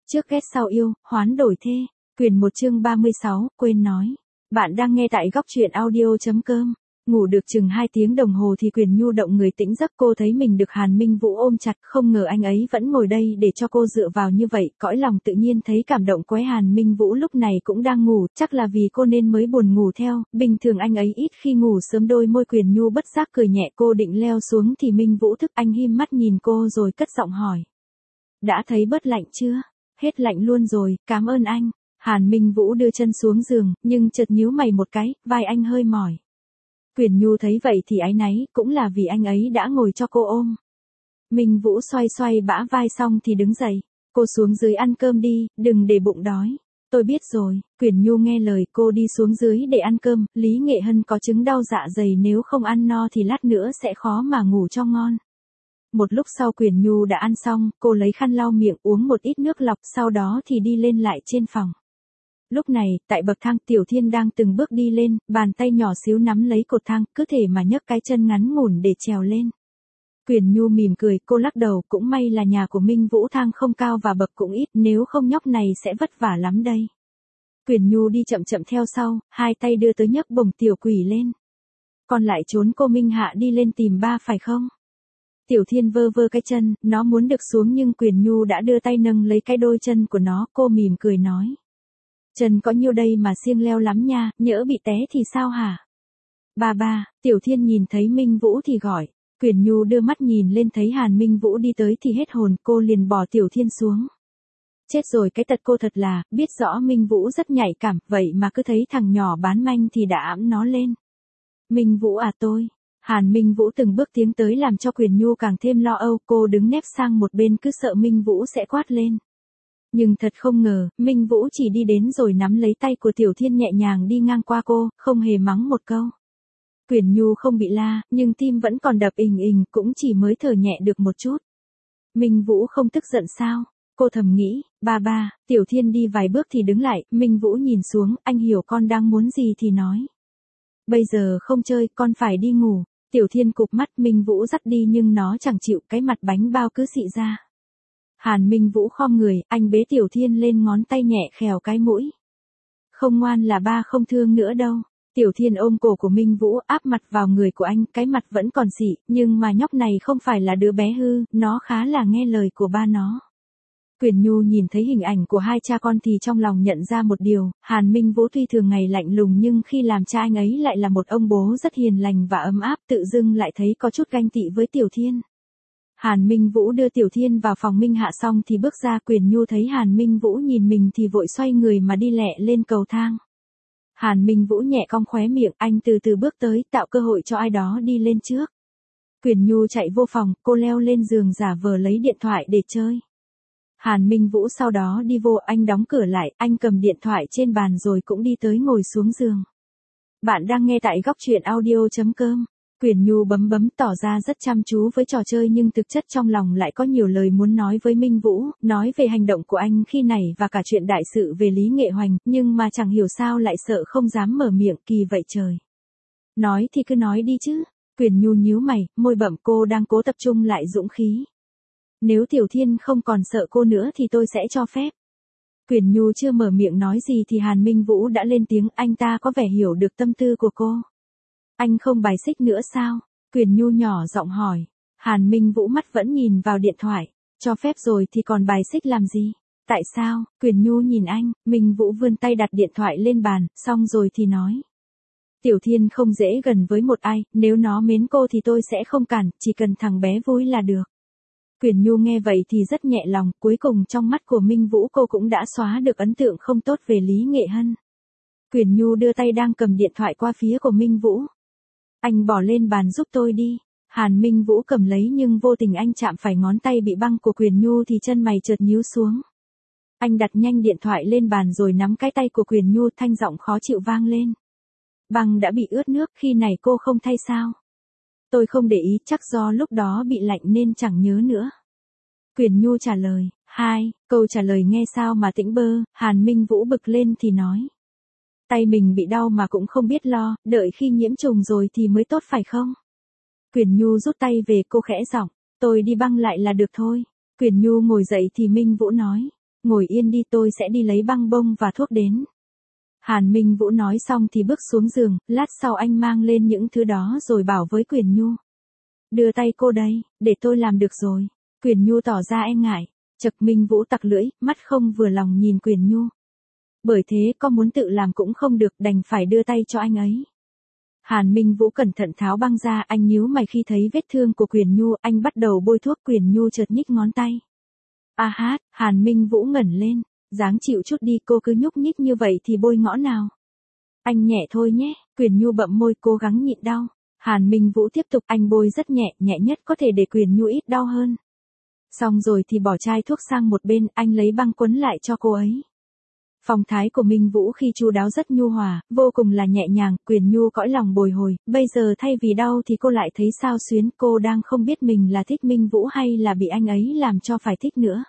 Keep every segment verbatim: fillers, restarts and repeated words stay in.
Trước ghét sau yêu, hoán đổi thê. Quyền một chương ba mươi sáu, quên nói. Bạn đang nghe tại góc truyện audio chấm com. Ngủ được chừng hai tiếng đồng hồ thì Quyền Nhu động người tỉnh giấc, cô thấy mình được Hàn Minh Vũ ôm chặt, không ngờ anh ấy vẫn ngồi đây để cho cô dựa vào như vậy, cõi lòng tự nhiên thấy cảm động quái. Hàn Minh Vũ lúc này cũng đang ngủ, chắc là vì cô nên mới buồn ngủ theo, bình thường anh ấy ít khi ngủ sớm. Đôi môi Quyền Nhu bất giác cười nhẹ, cô định leo xuống thì Minh Vũ thức, anh híp mắt nhìn cô rồi cất giọng hỏi. Đã thấy bớt lạnh chưa? Hết lạnh luôn rồi, cảm ơn anh. Hàn Minh Vũ đưa chân xuống giường, nhưng chợt nhíu mày một cái, vai anh hơi mỏi. Quyền Nhu thấy vậy thì áy náy, cũng là vì anh ấy đã ngồi cho cô ôm. Minh Vũ xoay xoay bả vai xong thì đứng dậy. Cô xuống dưới ăn cơm đi, đừng để bụng đói. Tôi biết rồi. Quyền Nhu nghe lời, cô đi xuống dưới để ăn cơm. Lý Nghệ Hân có chứng đau dạ dày, nếu không ăn no thì lát nữa sẽ khó mà ngủ cho ngon. Một lúc sau Quyền Nhu đã ăn xong, cô lấy khăn lau miệng, uống một ít nước lọc, sau đó thì đi lên lại trên phòng. Lúc này, tại bậc thang, Tiểu Thiên đang từng bước đi lên, bàn tay nhỏ xíu nắm lấy cột thang, cứ thể mà nhấc cái chân ngắn ngủn để trèo lên. Quyền Nhu mỉm cười, cô lắc đầu, cũng may là nhà của Minh Vũ thang không cao và bậc cũng ít, nếu không nhóc này sẽ vất vả lắm đây. Quyền Nhu đi chậm chậm theo sau, hai tay đưa tới nhấc bổng tiểu quỷ lên. Còn lại trốn cô Minh Hạ đi lên tìm ba phải không? Tiểu Thiên vơ vơ cái chân, nó muốn được xuống nhưng Quyền Nhu đã đưa tay nâng lấy cái đôi chân của nó, cô mỉm cười nói. Chân có nhiêu đây mà siêng leo lắm nha, nhỡ bị té thì sao hả? Ba ba, Tiểu Thiên nhìn thấy Minh Vũ thì gọi. Quyền Nhu đưa mắt nhìn lên thấy Hàn Minh Vũ đi tới thì hết hồn, cô liền bỏ Tiểu Thiên xuống. Chết rồi, cái tật cô thật là, biết rõ Minh Vũ rất nhạy cảm, vậy mà cứ thấy thằng nhỏ bán manh thì đã ẵm nó lên. Minh Vũ à tôi. Hàn Minh Vũ từng bước tiến tới làm cho Quyền Nhu càng thêm lo âu, cô đứng nép sang một bên cứ sợ Minh Vũ sẽ quát lên. Nhưng thật không ngờ, Minh Vũ chỉ đi đến rồi nắm lấy tay của Tiểu Thiên nhẹ nhàng đi ngang qua cô, không hề mắng một câu. Quyền Nhu không bị la, nhưng tim vẫn còn đập ình ình, cũng chỉ mới thở nhẹ được một chút. Minh Vũ không tức giận sao? Cô thầm nghĩ, ba ba, Tiểu Thiên đi vài bước thì đứng lại, Minh Vũ nhìn xuống, anh hiểu con đang muốn gì thì nói. Bây giờ không chơi, con phải đi ngủ. Tiểu Thiên cụp mắt, Minh Vũ dắt đi nhưng nó chẳng chịu, cái mặt bánh bao cứ xị ra. Hàn Minh Vũ khom người, anh bế Tiểu Thiên lên, ngón tay nhẹ khèo cái mũi. Không ngoan là ba không thương nữa đâu. Tiểu Thiên ôm cổ của Minh Vũ, áp mặt vào người của anh, cái mặt vẫn còn xị, nhưng mà nhóc này không phải là đứa bé hư, nó khá là nghe lời của ba nó. Quyền Nhu nhìn thấy hình ảnh của hai cha con thì trong lòng nhận ra một điều, Hàn Minh Vũ tuy thường ngày lạnh lùng nhưng khi làm cha anh ấy lại là một ông bố rất hiền lành và ấm áp, tự dưng lại thấy có chút ganh tị với Tiểu Thiên. Hàn Minh Vũ đưa Tiểu Thiên vào phòng Minh Hạ xong thì bước ra, Quyền Nhu thấy Hàn Minh Vũ nhìn mình thì vội xoay người mà đi lẹ lên cầu thang. Hàn Minh Vũ nhẹ cong khóe miệng, anh từ từ bước tới, tạo cơ hội cho ai đó đi lên trước. Quyền Nhu chạy vô phòng, cô leo lên giường giả vờ lấy điện thoại để chơi. Hàn Minh Vũ sau đó đi vô, anh đóng cửa lại, anh cầm điện thoại trên bàn rồi cũng đi tới ngồi xuống giường. Bạn đang nghe tại góc truyện audio chấm com. Quyền Nhu bấm bấm tỏ ra rất chăm chú với trò chơi nhưng thực chất trong lòng lại có nhiều lời muốn nói với Minh Vũ, nói về hành động của anh khi này và cả chuyện đại sự về Lý Nghệ Hoành, nhưng mà chẳng hiểu sao lại sợ không dám mở miệng, kỳ vậy trời. Nói thì cứ nói đi chứ. Quyền Nhu nhíu mày, môi bậm, cô đang cố tập trung lại dũng khí. Nếu Tiểu Thiên không còn sợ cô nữa thì tôi sẽ cho phép. Quyền Nhu chưa mở miệng nói gì thì Hàn Minh Vũ đã lên tiếng, anh ta có vẻ hiểu được tâm tư của cô. Anh không bài xích nữa sao? Quyền Nhu nhỏ giọng hỏi. Hàn Minh Vũ mắt vẫn nhìn vào điện thoại. Cho phép rồi thì còn bài xích làm gì? Tại sao? Quyền Nhu nhìn anh, Minh Vũ vươn tay đặt điện thoại lên bàn, xong rồi thì nói. Tiểu Thiên không dễ gần với một ai, nếu nó mến cô thì tôi sẽ không cản, chỉ cần thằng bé vui là được. Quyền Nhu nghe vậy thì rất nhẹ lòng, cuối cùng trong mắt của Minh Vũ cô cũng đã xóa được ấn tượng không tốt về Lý Nghệ Hân. Quyền Nhu đưa tay đang cầm điện thoại qua phía của Minh Vũ. Anh bỏ lên bàn giúp tôi đi. Hàn Minh Vũ cầm lấy nhưng vô tình anh chạm phải ngón tay bị băng của Quyền Nhu thì chân mày chợt nhíu xuống. Anh đặt nhanh điện thoại lên bàn rồi nắm cái tay của Quyền Nhu, thanh giọng khó chịu vang lên. Băng đã bị ướt nước, khi này cô không thay sao? Tôi không để ý, chắc do lúc đó bị lạnh nên chẳng nhớ nữa. Quyền Nhu trả lời. Hai, câu trả lời nghe sao mà tĩnh bơ. Hàn Minh Vũ bực lên thì nói. Tay mình bị đau mà cũng không biết lo, đợi khi nhiễm trùng rồi thì mới tốt phải không? Quyền Nhu rút tay về, cô khẽ giọng. Tôi đi băng lại là được thôi. Quyền Nhu ngồi dậy thì Minh Vũ nói. Ngồi yên đi, tôi sẽ đi lấy băng bông và thuốc đến. Hàn Minh Vũ nói xong thì bước xuống giường, lát sau anh mang lên những thứ đó rồi bảo với Quyền Nhu. Đưa tay cô đây, để tôi làm được rồi. Quyền Nhu tỏ ra e ngại. Chật, Minh Vũ tặc lưỡi, mắt không vừa lòng nhìn Quyền Nhu. Bởi thế có muốn tự làm cũng không được, đành phải đưa tay cho anh ấy. Hàn Minh Vũ cẩn thận tháo băng ra, anh nhíu mày khi thấy vết thương của Quyền Nhu, anh bắt đầu bôi thuốc. Quyền Nhu chợt nhích ngón tay. A hát, Hàn Minh Vũ ngẩng lên, dáng chịu chút đi, cô cứ nhúc nhích như vậy thì bôi ngõ nào. Anh nhẹ thôi nhé, Quyền Nhu bậm môi cố gắng nhịn đau. Hàn Minh Vũ tiếp tục, anh bôi rất nhẹ, nhẹ nhất có thể để Quyền Nhu ít đau hơn. Xong rồi thì bỏ chai thuốc sang một bên, anh lấy băng quấn lại cho cô ấy. Phong thái của Minh Vũ khi chu đáo rất nhu hòa, vô cùng là nhẹ nhàng. Quyền Nhu cõi lòng bồi hồi, bây giờ thay vì đau thì cô lại thấy xao xuyến, cô đang không biết mình là thích Minh Vũ hay là bị anh ấy làm cho phải thích nữa.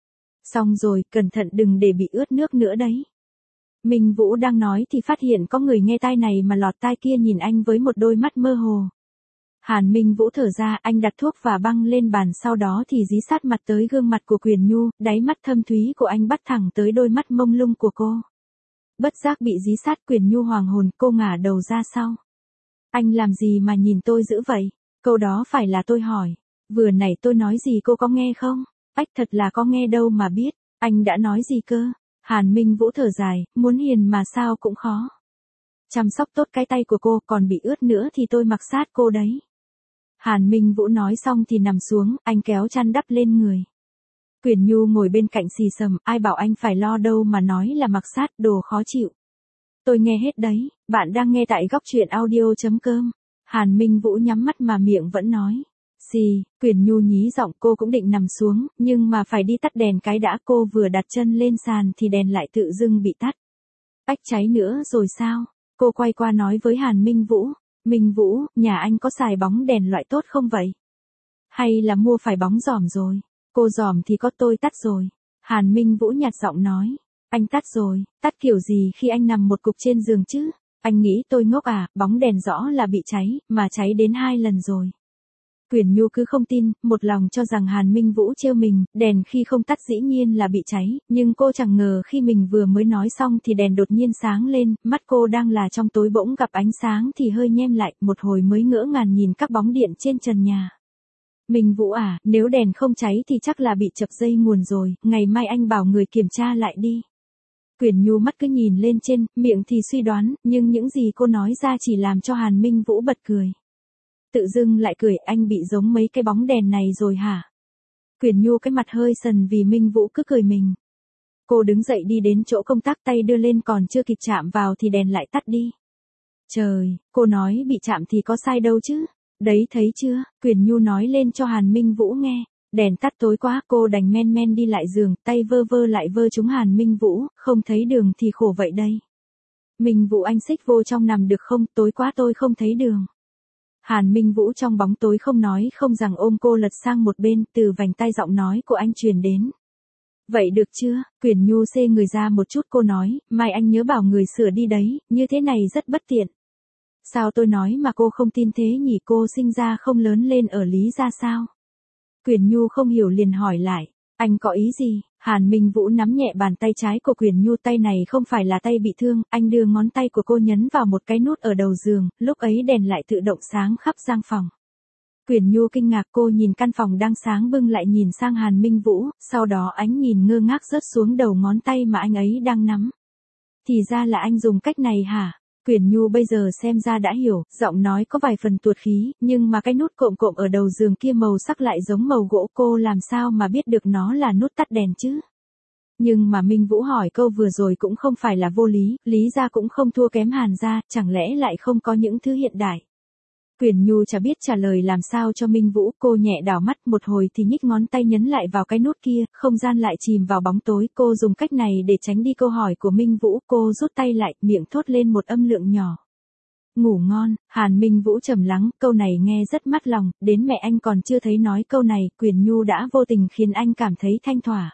Xong rồi, cẩn thận đừng để bị ướt nước nữa đấy. Minh Vũ đang nói thì phát hiện có người nghe tai này mà lọt tai kia nhìn anh với một đôi mắt mơ hồ. Hàn Minh Vũ thở ra, anh đặt thuốc và băng lên bàn, sau đó thì dí sát mặt tới gương mặt của Quyền Nhu, đáy mắt thâm thúy của anh bắt thẳng tới đôi mắt mông lung của cô. Bất giác bị dí sát, Quyền Nhu hoàng hồn, cô ngả đầu ra sau. Anh làm gì mà nhìn tôi dữ vậy? Câu đó phải là tôi hỏi. Vừa nãy tôi nói gì cô có nghe không? Ách, thật là có nghe đâu mà biết. Anh đã nói gì cơ? Hàn Minh Vũ thở dài, muốn hiền mà sao cũng khó. Chăm sóc tốt cái tay của cô, còn bị ướt nữa thì tôi mặc sát cô đấy. Hàn Minh Vũ nói xong thì nằm xuống, anh kéo chăn đắp lên người. Quyền Nhu ngồi bên cạnh xì xầm, ai bảo anh phải lo đâu mà nói là mặc sát, đồ khó chịu. Tôi nghe hết đấy, bạn đang nghe tại góc truyện audio chấm com. Hàn Minh Vũ nhắm mắt mà miệng vẫn nói. Xì, Quyền Nhu nhí giọng, cô cũng định nằm xuống, nhưng mà phải đi tắt đèn cái đã. Cô vừa đặt chân lên sàn thì đèn lại tự dưng bị tắt. Ách, cháy nữa rồi sao? Cô quay qua nói với Hàn Minh Vũ. Minh Vũ, nhà anh có xài bóng đèn loại tốt không vậy? Hay là mua phải bóng giòm rồi? Cô giòm thì có, tôi tắt rồi. Hàn Minh Vũ nhạt giọng nói. Anh tắt rồi, tắt kiểu gì khi anh nằm một cục trên giường chứ? Anh nghĩ tôi ngốc à, bóng đèn rõ là bị cháy, mà cháy đến hai lần rồi. Quyền Nhu cứ không tin, một lòng cho rằng Hàn Minh Vũ trêu mình, đèn khi không tắt dĩ nhiên là bị cháy, nhưng cô chẳng ngờ khi mình vừa mới nói xong thì đèn đột nhiên sáng lên, mắt cô đang là trong tối bỗng gặp ánh sáng thì hơi nhem lại, một hồi mới ngỡ ngàng nhìn các bóng điện trên trần nhà. Minh Vũ à, nếu đèn không cháy thì chắc là bị chập dây nguồn rồi, ngày mai anh bảo người kiểm tra lại đi. Quyền Nhu mắt cứ nhìn lên trên, miệng thì suy đoán, nhưng những gì cô nói ra chỉ làm cho Hàn Minh Vũ bật cười. Tự dưng lại cười, anh bị giống mấy cái bóng đèn này rồi hả? Quyền Nhu cái mặt hơi sần vì Minh Vũ cứ cười mình. Cô đứng dậy đi đến chỗ công tắc, tay đưa lên còn chưa kịp chạm vào thì đèn lại tắt đi. Trời, cô nói bị chạm thì có sai đâu chứ? Đấy thấy chưa? Quyền Nhu nói lên cho Hàn Minh Vũ nghe. Đèn tắt tối quá, cô đành men men đi lại giường, tay vơ vơ lại vơ trúng Hàn Minh Vũ, không thấy đường thì khổ vậy đây. Minh Vũ, anh xích vô trong nằm được không, tối quá tôi không thấy đường. Hàn Minh Vũ trong bóng tối không nói không rằng ôm cô lật sang một bên, từ vành tai giọng nói của anh truyền đến. Vậy được chưa? Quyền Nhu xê người ra một chút, cô nói, mai anh nhớ bảo người sửa đi đấy, như thế này rất bất tiện. Sao tôi nói mà cô không tin thế nhỉ, cô sinh ra không lớn lên ở Lý gia sao? Quyền Nhu không hiểu liền hỏi lại, anh có ý gì? Hàn Minh Vũ nắm nhẹ bàn tay trái của Quyền Nhu, tay này không phải là tay bị thương, anh đưa ngón tay của cô nhấn vào một cái nút ở đầu giường, lúc ấy đèn lại tự động sáng khắp gian phòng. Quyền Nhu kinh ngạc, cô nhìn căn phòng đang sáng bưng lại nhìn sang Hàn Minh Vũ, sau đó ánh nhìn ngơ ngác rớt xuống đầu ngón tay mà anh ấy đang nắm. Thì ra là anh dùng cách này hả? Quyền Nhu bây giờ xem ra đã hiểu, giọng nói có vài phần tuột khí, nhưng mà cái nút cộm cộm ở đầu giường kia màu sắc lại giống màu gỗ, cô làm sao mà biết được nó là nút tắt đèn chứ? Nhưng mà Minh Vũ hỏi câu vừa rồi cũng không phải là vô lý, Lý gia cũng không thua kém Hàn gia, chẳng lẽ lại không có những thứ hiện đại? Quyền Nhu chả biết trả lời làm sao cho Minh Vũ, cô nhẹ đảo mắt một hồi thì nhích ngón tay nhấn lại vào cái nút kia, không gian lại chìm vào bóng tối, cô dùng cách này để tránh đi câu hỏi của Minh Vũ, cô rút tay lại, miệng thốt lên một âm lượng nhỏ. Ngủ ngon. Hàn Minh Vũ trầm lắng, câu này nghe rất mát lòng, đến mẹ anh còn chưa thấy nói câu này, Quyền Nhu đã vô tình khiến anh cảm thấy thanh thỏa.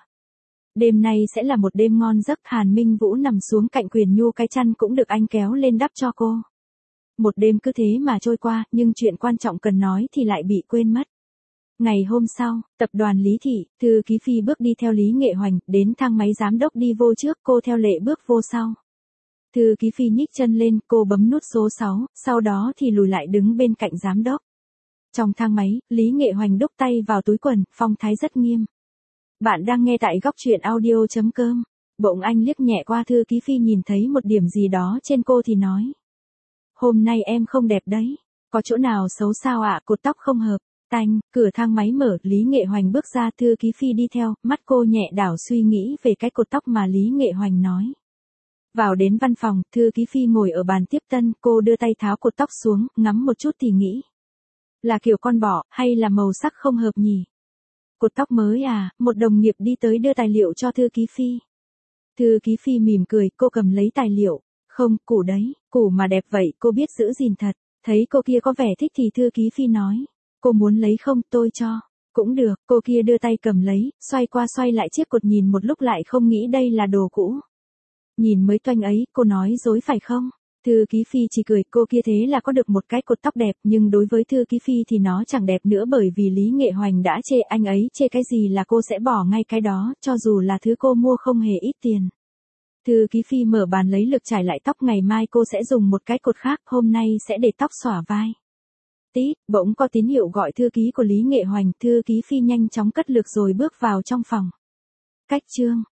Đêm nay sẽ là một đêm ngon giấc, Hàn Minh Vũ nằm xuống cạnh Quyền Nhu, cái chăn cũng được anh kéo lên đắp cho cô. Một đêm cứ thế mà trôi qua, nhưng chuyện quan trọng cần nói thì lại bị quên mất. Ngày hôm sau, tập đoàn Lý Thị, thư ký Phi bước đi theo Lý Nghệ Hoành, đến thang máy giám đốc đi vô trước, cô theo lệ bước vô sau. Thư ký Phi nhích chân lên, cô bấm nút số sáu, sau đó thì lùi lại đứng bên cạnh giám đốc. Trong thang máy, Lý Nghệ Hoành đút tay vào túi quần, phong thái rất nghiêm. Bạn đang nghe tại góc truyện audio chấm com. Bỗng anh liếc nhẹ qua thư ký Phi, nhìn thấy một điểm gì đó trên cô thì nói. Hôm nay em không đẹp đấy. Có chỗ nào xấu sao ạ? À? Cột tóc không hợp. Tanh, cửa thang máy mở, Lý Nghệ Hoành bước ra, thư ký Phi đi theo, mắt cô nhẹ đảo suy nghĩ về cái cột tóc mà Lý Nghệ Hoành nói. Vào đến văn phòng, thư ký Phi ngồi ở bàn tiếp tân, cô đưa tay tháo cột tóc xuống, ngắm một chút thì nghĩ. Là kiểu con bọ, hay là màu sắc không hợp nhỉ? Cột tóc mới à? Một đồng nghiệp đi tới đưa tài liệu cho thư ký Phi. Thư ký Phi mỉm cười, cô cầm lấy tài liệu. Không, củ đấy, củ mà đẹp vậy, cô biết giữ gìn thật. Thấy cô kia có vẻ thích thì thư ký Phi nói. Cô muốn lấy không, tôi cho. Cũng được, cô kia đưa tay cầm lấy, xoay qua xoay lại chiếc cột, nhìn một lúc lại không nghĩ đây là đồ cũ. Nhìn mới toanh ấy, cô nói dối phải không? Thư ký Phi chỉ cười, cô kia thế là có được một cái cột tóc đẹp, nhưng đối với thư ký Phi thì nó chẳng đẹp nữa, bởi vì Lý Nghệ Hoành đã chê anh ấy, chê cái gì là cô sẽ bỏ ngay cái đó, cho dù là thứ cô mua không hề ít tiền. Thư ký Phi mở bàn lấy lược chải lại tóc, ngày mai cô sẽ dùng một cái cột khác, hôm nay sẽ để tóc xõa vai. Tít, bỗng có tín hiệu gọi thư ký của Lý Nghệ Hoành, thư ký Phi nhanh chóng cất lược rồi bước vào trong phòng. Cách chương